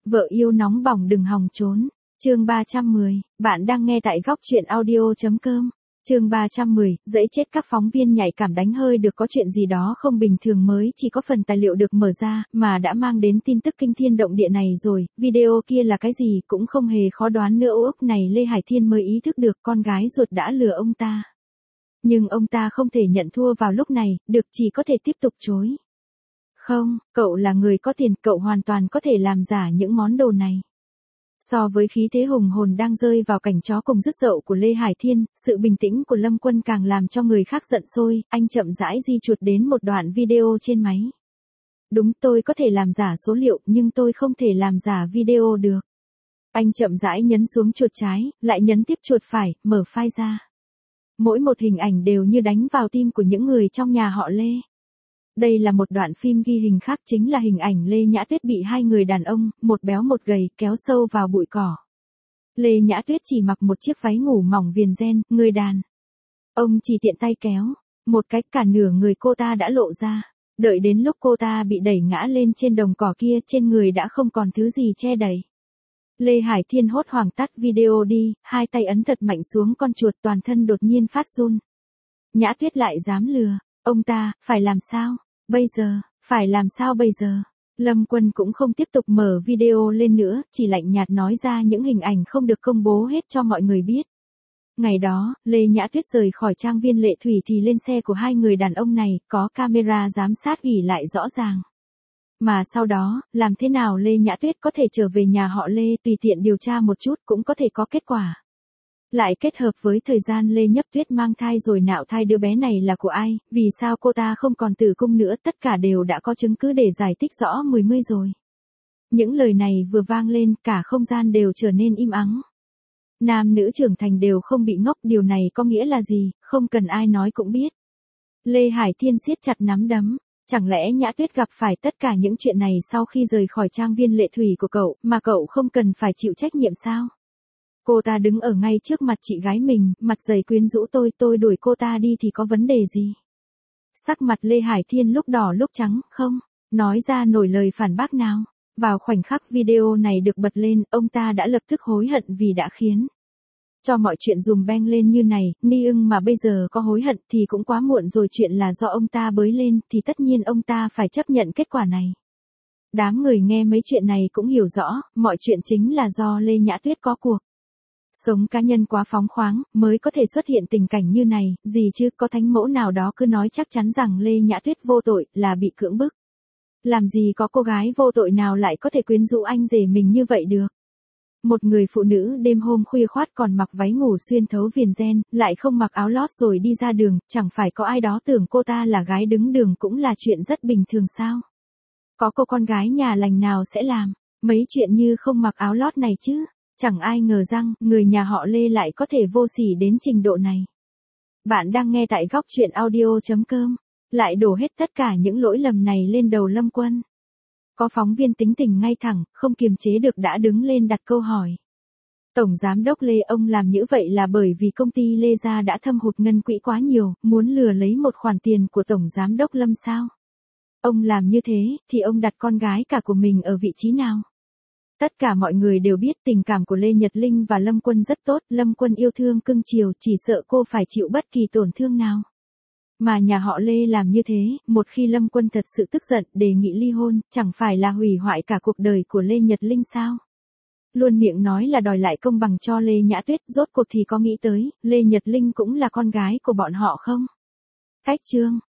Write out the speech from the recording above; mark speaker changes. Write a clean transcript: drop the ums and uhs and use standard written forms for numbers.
Speaker 1: Vợ yêu nóng bỏng đừng hòng trốn. Chương 310, bạn đang nghe tại góc truyện audio.com. Chương 310, dễ chết các phóng viên nhạy cảm đánh hơi được có chuyện gì đó không bình thường mới chỉ có phần tài liệu được mở ra mà đã mang đến tin tức kinh thiên động địa này rồi, video kia là cái gì cũng không hề khó đoán nữa. Úc này Lê Hải Thiên mới ý thức được con gái ruột đã lừa ông ta. Nhưng ông ta không thể nhận thua vào lúc này, được chỉ có thể tiếp tục chối. Không, cậu là người có tiền, cậu hoàn toàn có thể làm giả những món đồ này. So với khí thế hùng hồn đang rơi vào cảnh chó cùng rứt dậu của Lê Hải Thiên, sự bình tĩnh của Lâm Quân càng làm cho người khác giận sôi. Anh chậm rãi di chuột đến một đoạn video trên máy. Đúng, tôi có thể làm giả số liệu nhưng tôi không thể làm giả video được. Anh chậm rãi nhấn xuống chuột trái, lại nhấn tiếp chuột phải, mở file ra. Mỗi một hình ảnh đều như đánh vào tim của những người trong nhà họ Lê. Đây là một đoạn phim ghi hình khác, chính là hình ảnh Lê Nhã Tuyết bị hai người đàn ông, một béo một gầy, kéo sâu vào bụi cỏ. Lê Nhã Tuyết chỉ mặc một chiếc váy ngủ mỏng viền ren, người đàn ông chỉ tiện tay kéo một cái, cả nửa người cô ta đã lộ ra. Đợi đến lúc cô ta bị đẩy ngã lên trên đồng cỏ kia, trên người đã không còn thứ gì che đậy. Lê Hải Thiên hốt hoảng tắt video đi, hai tay ấn thật mạnh xuống con chuột, toàn thân đột nhiên phát run. Nhã Tuyết lại dám lừa ông ta, phải làm sao? Bây giờ, phải làm sao bây giờ? Lâm Quân cũng không tiếp tục mở video lên nữa, chỉ lạnh nhạt nói ra những hình ảnh không được công bố hết cho mọi người biết. Ngày đó, Lê Nhã Tuyết rời khỏi trang viên Lệ Thủy thì lên xe của hai người đàn ông này, có camera giám sát ghi lại rõ ràng. Mà sau đó, làm thế nào Lê Nhã Tuyết có thể trở về nhà họ Lê, tùy tiện điều tra một chút cũng có thể có kết quả. Lại kết hợp với thời gian Lê Nhấp Tuyết mang thai rồi nạo thai đứa bé này là của ai, vì sao cô ta không còn tử cung nữa, tất cả đều đã có chứng cứ để giải thích rõ mười rồi. Những lời này vừa vang lên, cả không gian đều trở nên im ắng. Nam nữ trưởng thành đều không bị ngốc, điều này có nghĩa là gì, không cần ai nói cũng biết. Lê Hải Thiên siết chặt nắm đấm. Chẳng lẽ Nhã Tuyết gặp phải tất cả những chuyện này sau khi rời khỏi trang viên Lệ Thủy của cậu, mà cậu không cần phải chịu trách nhiệm sao? Cô ta đứng ở ngay trước mặt chị gái mình, mặt dày quyến rũ, tôi đuổi cô ta đi thì có vấn đề gì? Sắc mặt Lê Hải Thiên lúc đỏ lúc trắng, không nói ra nổi lời phản bác nào. Vào khoảnh khắc video này được bật lên, ông ta đã lập tức hối hận vì đã khiến cho mọi chuyện dùm beng lên như này. Ni ưng mà bây giờ có hối hận thì cũng quá muộn rồi, chuyện là do ông ta bới lên thì tất nhiên ông ta phải chấp nhận kết quả này. Đám người nghe mấy chuyện này cũng hiểu rõ, mọi chuyện chính là do Lê Nhã Tuyết có cuộc sống cá nhân quá phóng khoáng, mới có thể xuất hiện tình cảnh như này, gì chứ, có thánh mẫu nào đó cứ nói chắc chắn rằng Lê Nhã Tuyết vô tội, là bị cưỡng bức. Làm gì có cô gái vô tội nào lại có thể quyến rũ anh rể mình như vậy được. Một người phụ nữ đêm hôm khuya khoắt còn mặc váy ngủ xuyên thấu viền ren, lại không mặc áo lót rồi đi ra đường, chẳng phải có ai đó tưởng cô ta là gái đứng đường cũng là chuyện rất bình thường sao? Có cô con gái nhà lành nào sẽ làm mấy chuyện như không mặc áo lót này chứ? Chẳng ai ngờ rằng, người nhà họ Lê lại có thể vô sỉ đến trình độ này. Bạn đang nghe tại góc truyện audio.com. Lại đổ hết tất cả những lỗi lầm này lên đầu Lâm Quân. Có phóng viên tính tình ngay thẳng, không kiềm chế được đã đứng lên đặt câu hỏi. Tổng Giám đốc Lê, ông làm như vậy là bởi vì công ty Lê Gia đã thâm hụt ngân quỹ quá nhiều, muốn lừa lấy một khoản tiền của Tổng Giám đốc Lâm sao? Ông làm như thế, thì ông đặt con gái cả của mình ở vị trí nào? Tất cả mọi người đều biết tình cảm của Lê Nhật Linh và Lâm Quân rất tốt, Lâm Quân yêu thương cưng chiều, chỉ sợ cô phải chịu bất kỳ tổn thương nào. Mà nhà họ Lê làm như thế, một khi Lâm Quân thật sự tức giận, đề nghị ly hôn, chẳng phải là hủy hoại cả cuộc đời của Lê Nhật Linh sao? Luôn miệng nói là đòi lại công bằng cho Lê Nhã Tuyết, rốt cuộc thì có nghĩ tới, Lê Nhật Linh cũng là con gái của bọn họ không? Cách chương